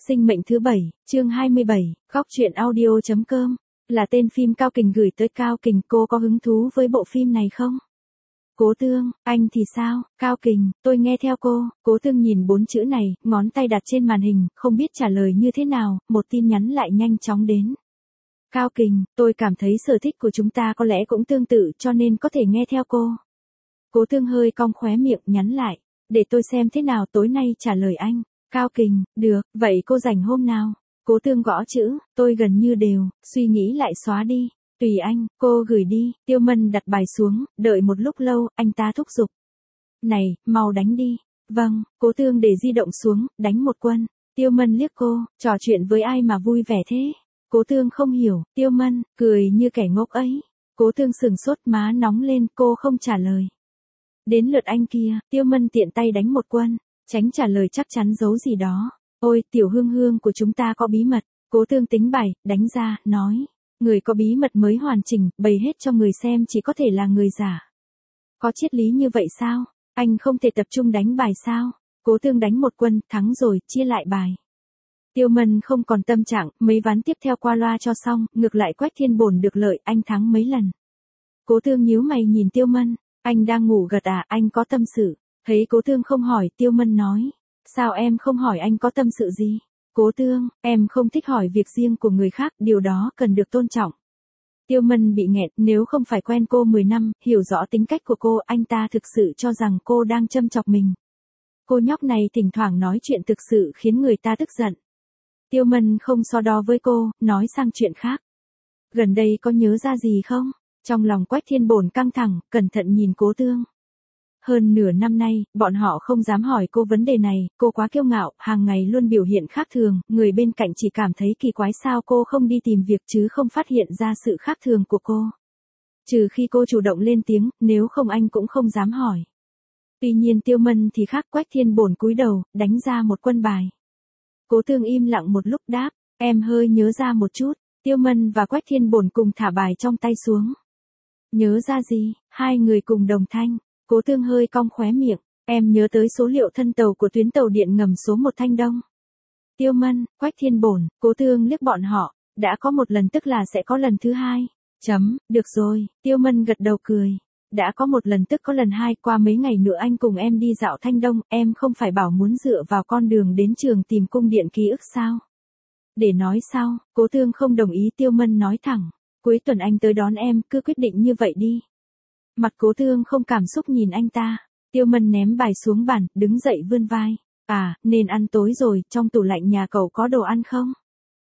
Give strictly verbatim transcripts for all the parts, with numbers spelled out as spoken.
Sinh mệnh thứ bảy, chương hai mươi bảy, góc truyện audio.com, là tên phim Cao Kình gửi tới Cao Kình. Cô có hứng thú với bộ phim này không? Cố Tương, anh thì sao? Cao Kình, tôi nghe theo cô. Cố Tương nhìn bốn chữ này, ngón tay đặt trên màn hình, không biết trả lời như thế nào, một tin nhắn lại nhanh chóng đến. Cao Kình, tôi cảm thấy sở thích của chúng ta có lẽ cũng tương tự cho nên có thể nghe theo cô. Cố Tương hơi cong khóe miệng nhắn lại, để tôi xem thế nào tối nay trả lời anh. Cao Kình, được, vậy cô rảnh hôm nào? Cố Tương gõ chữ, tôi gần như đều, suy nghĩ lại xóa đi. Tùy anh, cô gửi đi. Tiêu Mân đặt bài xuống, đợi một lúc lâu, anh ta thúc giục. Này, mau đánh đi. Vâng, Cố Tương để di động xuống, đánh một quân. Tiêu Mân liếc cô, trò chuyện với ai mà vui vẻ thế? Cố Tương không hiểu, Tiêu Mân, cười như kẻ ngốc ấy. Cố Tương sừng sốt, má nóng lên, cô không trả lời. Đến lượt anh kia, Tiêu Mân tiện tay đánh một quân. Tránh trả lời chắc chắn giấu gì đó. Ôi, tiểu hương hương của chúng ta có bí mật. Cố Tương tính bài, đánh ra, nói. Người có bí mật mới hoàn chỉnh, bày hết cho người xem chỉ có thể là người giả. Có triết lý như vậy sao? Anh không thể tập trung đánh bài sao? Cố Tương đánh một quân, thắng rồi, chia lại bài. Tiêu Mân không còn tâm trạng, mấy ván tiếp theo qua loa cho xong, ngược lại Quách Thiên Bổn được lợi, anh thắng mấy lần. Cố Tương nhíu mày nhìn Tiêu Mân, anh đang ngủ gật à, anh có tâm sự. Thấy Cố Tương không hỏi, Tiêu Mân nói, sao em không hỏi anh có tâm sự gì? Cố Tương, em không thích hỏi việc riêng của người khác, điều đó cần được tôn trọng. Tiêu Mân bị nghẹn, nếu không phải quen cô mười năm, hiểu rõ tính cách của cô, anh ta thực sự cho rằng cô đang châm chọc mình. Cô nhóc này thỉnh thoảng nói chuyện thực sự khiến người ta tức giận. Tiêu Mân không so đo với cô, nói sang chuyện khác. Gần đây có nhớ ra gì không? Trong lòng Quách Thiên Bổn căng thẳng, cẩn thận nhìn Cố Tương. Hơn nửa năm nay, bọn họ không dám hỏi cô vấn đề này, cô quá kiêu ngạo, hàng ngày luôn biểu hiện khác thường, người bên cạnh chỉ cảm thấy kỳ quái sao cô không đi tìm việc chứ không phát hiện ra sự khác thường của cô. Trừ khi cô chủ động lên tiếng, nếu không anh cũng không dám hỏi. Tuy nhiên Tiêu Mân thì khác, Quách Thiên Bổn cúi đầu, đánh ra một quân bài. Cố Tương im lặng một lúc đáp, em hơi nhớ ra một chút. Tiêu Mân và Quách Thiên Bổn cùng thả bài trong tay xuống. Nhớ ra gì? Hai người cùng đồng thanh. Cố Tương hơi cong khóe miệng, em nhớ tới số liệu thân tàu của tuyến tàu điện ngầm số một Thanh Đông. Tiêu Mân, Quách Thiên Bổn, Cố Tương liếc bọn họ, đã có một lần tức là sẽ có lần thứ hai. Chấm, được rồi, Tiêu Mân gật đầu cười. Đã có một lần tức có lần hai, qua mấy ngày nữa anh cùng em đi dạo Thanh Đông, em không phải bảo muốn dựa vào con đường đến trường tìm cung điện ký ức sao? Để nói sau, Cố Tương không đồng ý. Tiêu Mân nói thẳng, cuối tuần anh tới đón em, cứ quyết định như vậy đi. Mặt Cố Tương không cảm xúc nhìn anh ta. Tiêu Mân ném bài xuống bàn, đứng dậy vươn vai. À, nên ăn tối rồi, trong tủ lạnh nhà cậu có đồ ăn không?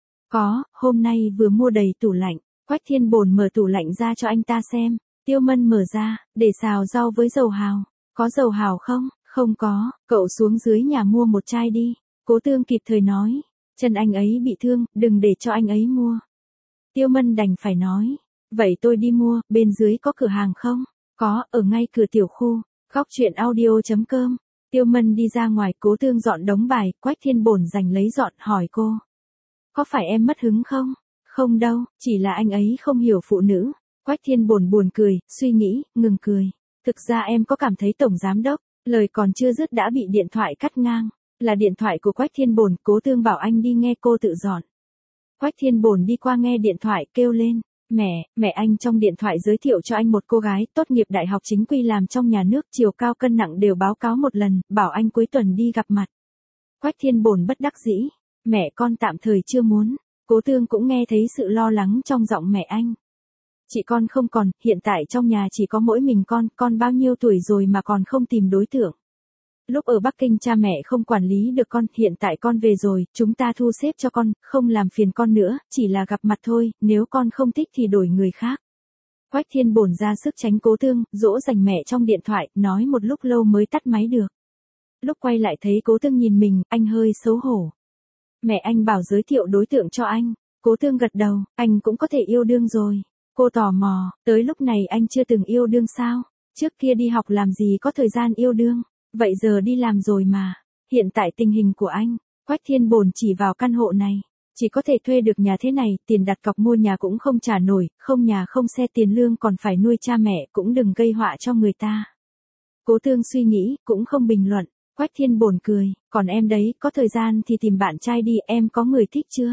Có, hôm nay vừa mua đầy tủ lạnh. Quách Thiên Bổn mở tủ lạnh ra cho anh ta xem. Tiêu Mân mở ra, để xào rau với dầu hào. Có dầu hào không? Không có, cậu xuống dưới nhà mua một chai đi. Cố Tương kịp thời nói. Chân anh ấy bị thương, đừng để cho anh ấy mua. Tiêu Mân đành phải nói. Vậy tôi đi mua, bên dưới có cửa hàng không? Có, ở ngay cửa tiểu khu. Góc truyện audio.com. Tiêu Mân đi ra ngoài, Cố Tương dọn đống bài, Quách Thiên Bổn giành lấy dọn, hỏi cô. Có phải em mất hứng không? Không đâu, chỉ là anh ấy không hiểu phụ nữ. Quách Thiên Bổn buồn cười, suy nghĩ, ngừng cười. Thực ra em có cảm thấy Tổng Giám Đốc, lời còn chưa dứt đã bị điện thoại cắt ngang. Là điện thoại của Quách Thiên Bổn, Cố Tương bảo anh đi nghe cô tự dọn. Quách Thiên Bổn đi qua nghe điện thoại, kêu lên. Mẹ, mẹ anh trong điện thoại giới thiệu cho anh một cô gái, tốt nghiệp đại học chính quy làm trong nhà nước, chiều cao cân nặng đều báo cáo một lần, bảo anh cuối tuần đi gặp mặt. Quách Thiên Bổn bất đắc dĩ. Mẹ con tạm thời chưa muốn. Cố Tương cũng nghe thấy sự lo lắng trong giọng mẹ anh. Chị con không còn, hiện tại trong nhà chỉ có mỗi mình con, con bao nhiêu tuổi rồi mà còn không tìm đối tượng. Lúc ở Bắc Kinh cha mẹ không quản lý được con, hiện tại con về rồi, chúng ta thu xếp cho con, không làm phiền con nữa, chỉ là gặp mặt thôi, nếu con không thích thì đổi người khác. Quách Thiên Bổn ra sức tránh Cố Tương, dỗ dành mẹ trong điện thoại, nói một lúc lâu mới tắt máy được. Lúc quay lại thấy Cố Tương nhìn mình, anh hơi xấu hổ. Mẹ anh bảo giới thiệu đối tượng cho anh. Cố Tương gật đầu, anh cũng có thể yêu đương rồi. Cô tò mò, tới lúc này anh chưa từng yêu đương sao? Trước kia đi học làm gì có thời gian yêu đương? Vậy giờ đi làm rồi mà. Hiện tại tình hình của anh, Quách Thiên Bổn chỉ vào căn hộ này. Chỉ có thể thuê được nhà thế này, tiền đặt cọc mua nhà cũng không trả nổi, không nhà không xe, tiền lương còn phải nuôi cha mẹ, cũng đừng gây họa cho người ta. Cố Tương suy nghĩ, cũng không bình luận. Quách Thiên Bổn cười, còn em đấy, có thời gian thì tìm bạn trai đi, em có người thích chưa?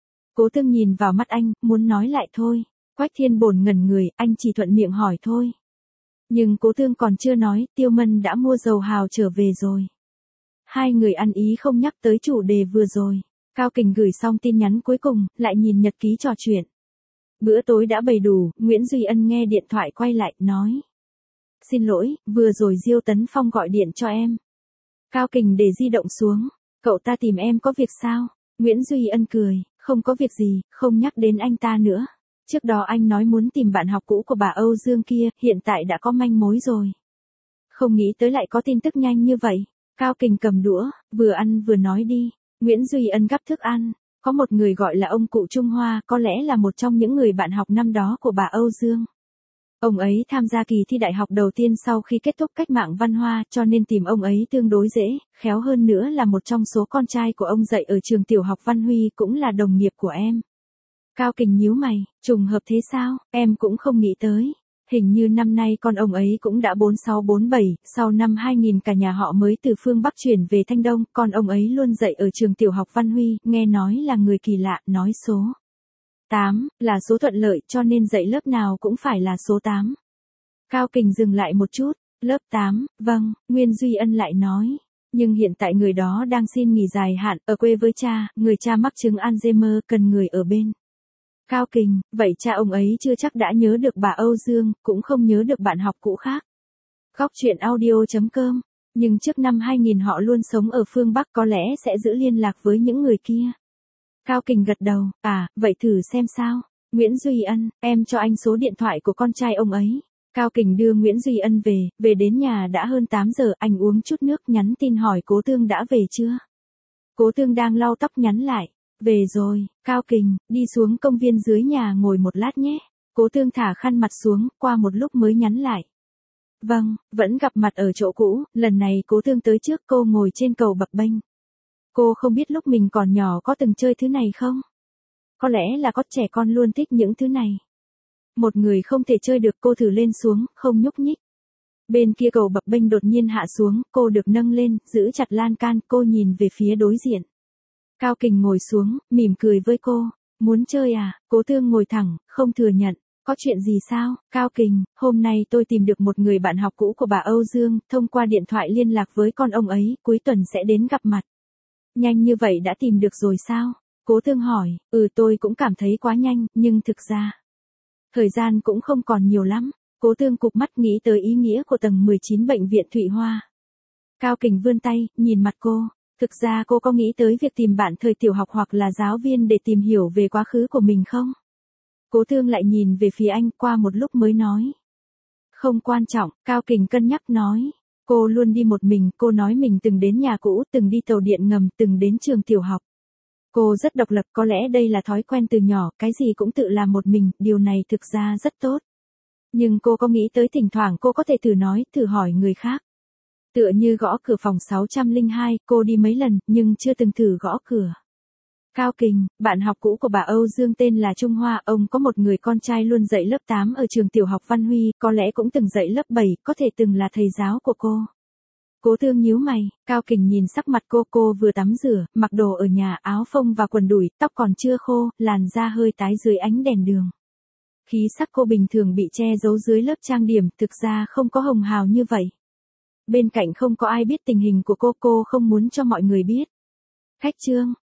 Cố Tương nhìn vào mắt anh, muốn nói lại thôi. Quách Thiên Bổn ngẩn người, anh chỉ thuận miệng hỏi thôi. Nhưng Cố Tương còn chưa nói, Tiêu Mân đã mua dầu hào trở về rồi. Hai người ăn ý không nhắc tới chủ đề vừa rồi. Cao Kình gửi xong tin nhắn cuối cùng, lại nhìn nhật ký trò chuyện. Bữa tối đã bày đủ, Nguyễn Duy Ân nghe điện thoại quay lại, nói. Xin lỗi, vừa rồi Diêu Tấn Phong gọi điện cho em. Cao Kình để di động xuống. Cậu ta tìm em có việc sao? Nguyễn Duy Ân cười, không có việc gì, không nhắc đến anh ta nữa. Trước đó anh nói muốn tìm bạn học cũ của bà Âu Dương kia, hiện tại đã có manh mối rồi. Không nghĩ tới lại có tin tức nhanh như vậy. Cao Kình cầm đũa, vừa ăn vừa nói đi. Nguyễn Duy Ân gắp thức ăn. Có một người gọi là ông cụ Trung Hoa, có lẽ là một trong những người bạn học năm đó của bà Âu Dương. Ông ấy tham gia kỳ thi đại học đầu tiên sau khi kết thúc cách mạng văn Hoa, cho nên tìm ông ấy tương đối dễ, khéo hơn nữa là một trong số con trai của ông dạy ở trường tiểu học Văn Huy, cũng là đồng nghiệp của em. Cao Kình nhíu mày, trùng hợp thế sao, em cũng không nghĩ tới. Hình như năm nay con ông ấy cũng đã bốn sáu bốn bảy, sau năm hai nghìn cả nhà họ mới từ phương Bắc chuyển về Thanh Đông, con ông ấy luôn dạy ở trường tiểu học Văn Huy, nghe nói là người kỳ lạ, nói số tám, là số thuận lợi cho nên dạy lớp nào cũng phải là số tám. Cao Kình dừng lại một chút, lớp tám, vâng, Nguyên Duy Ân lại nói. Nhưng hiện tại người đó đang xin nghỉ dài hạn, ở quê với cha, người cha mắc chứng Alzheimer, cần người ở bên. Cao Kình, vậy cha ông ấy chưa chắc đã nhớ được bà Âu Dương, cũng không nhớ được bạn học cũ khác. Góc chuyện audio chấm com, nhưng trước năm hai nghìn họ luôn sống ở phương Bắc, có lẽ sẽ giữ liên lạc với những người kia. Cao Kình gật đầu, à, vậy thử xem sao. Nguyễn Duy Ân, em cho anh số điện thoại của con trai ông ấy. Cao Kình đưa Nguyễn Duy Ân về, về đến nhà đã hơn tám giờ, anh uống chút nước nhắn tin hỏi Cố Tương đã về chưa. Cố Tương đang lau tóc nhắn lại. Về rồi, Cao Kình, đi xuống công viên dưới nhà ngồi một lát nhé. Cố Tương thả khăn mặt xuống, qua một lúc mới nhắn lại. Vâng, vẫn gặp mặt ở chỗ cũ, lần này Cố Tương tới trước, cô ngồi trên cầu bập bênh. Cô không biết lúc mình còn nhỏ có từng chơi thứ này không? Có lẽ là có trẻ con luôn thích những thứ này. Một người không thể chơi được, cô thử lên xuống, không nhúc nhích. Bên kia cầu bập bênh đột nhiên hạ xuống, cô được nâng lên, giữ chặt lan can, cô nhìn về phía đối diện. Cao Kình ngồi xuống, mỉm cười với cô. Muốn chơi à? Cố Tương ngồi thẳng, không thừa nhận. Có chuyện gì sao? Cao Kình, hôm nay tôi tìm được một người bạn học cũ của bà Âu Dương, thông qua điện thoại liên lạc với con ông ấy, cuối tuần sẽ đến gặp mặt. Nhanh như vậy đã tìm được rồi sao? Cố Tương hỏi, ừ tôi cũng cảm thấy quá nhanh, nhưng thực ra, thời gian cũng không còn nhiều lắm. Cố Tương cụp mắt nghĩ tới ý nghĩa của tầng mười chín bệnh viện Thụy Hoa. Cao Kình vươn tay, nhìn mặt cô. Thực ra cô có nghĩ tới việc tìm bạn thời tiểu học hoặc là giáo viên để tìm hiểu về quá khứ của mình không? Cố Tương lại nhìn về phía anh, qua một lúc mới nói. Không quan trọng, Cao Kình cân nhắc nói. Cô luôn đi một mình, cô nói mình từng đến nhà cũ, từng đi tàu điện ngầm, từng đến trường tiểu học. Cô rất độc lập, có lẽ đây là thói quen từ nhỏ, cái gì cũng tự làm một mình, điều này thực ra rất tốt. Nhưng cô có nghĩ tới thỉnh thoảng cô có thể thử nói, thử hỏi người khác. Tựa như gõ cửa phòng sáu trăm lẻ hai, cô đi mấy lần, nhưng chưa từng thử gõ cửa. Cao Kình, bạn học cũ của bà Âu Dương tên là Trung Hoa, ông có một người con trai luôn dạy lớp tám ở trường tiểu học Văn Huy, có lẽ cũng từng dạy lớp bảy, có thể từng là thầy giáo của cô. Cố Tương nhíu mày, Cao Kình nhìn sắc mặt cô, cô vừa tắm rửa, mặc đồ ở nhà, áo phông và quần đùi, tóc còn chưa khô, làn da hơi tái dưới ánh đèn đường. Khí sắc cô bình thường bị che giấu dưới lớp trang điểm, thực ra không có hồng hào như vậy. Bên cạnh không có ai biết tình hình của cô, cô không muốn cho mọi người biết. Khách trương,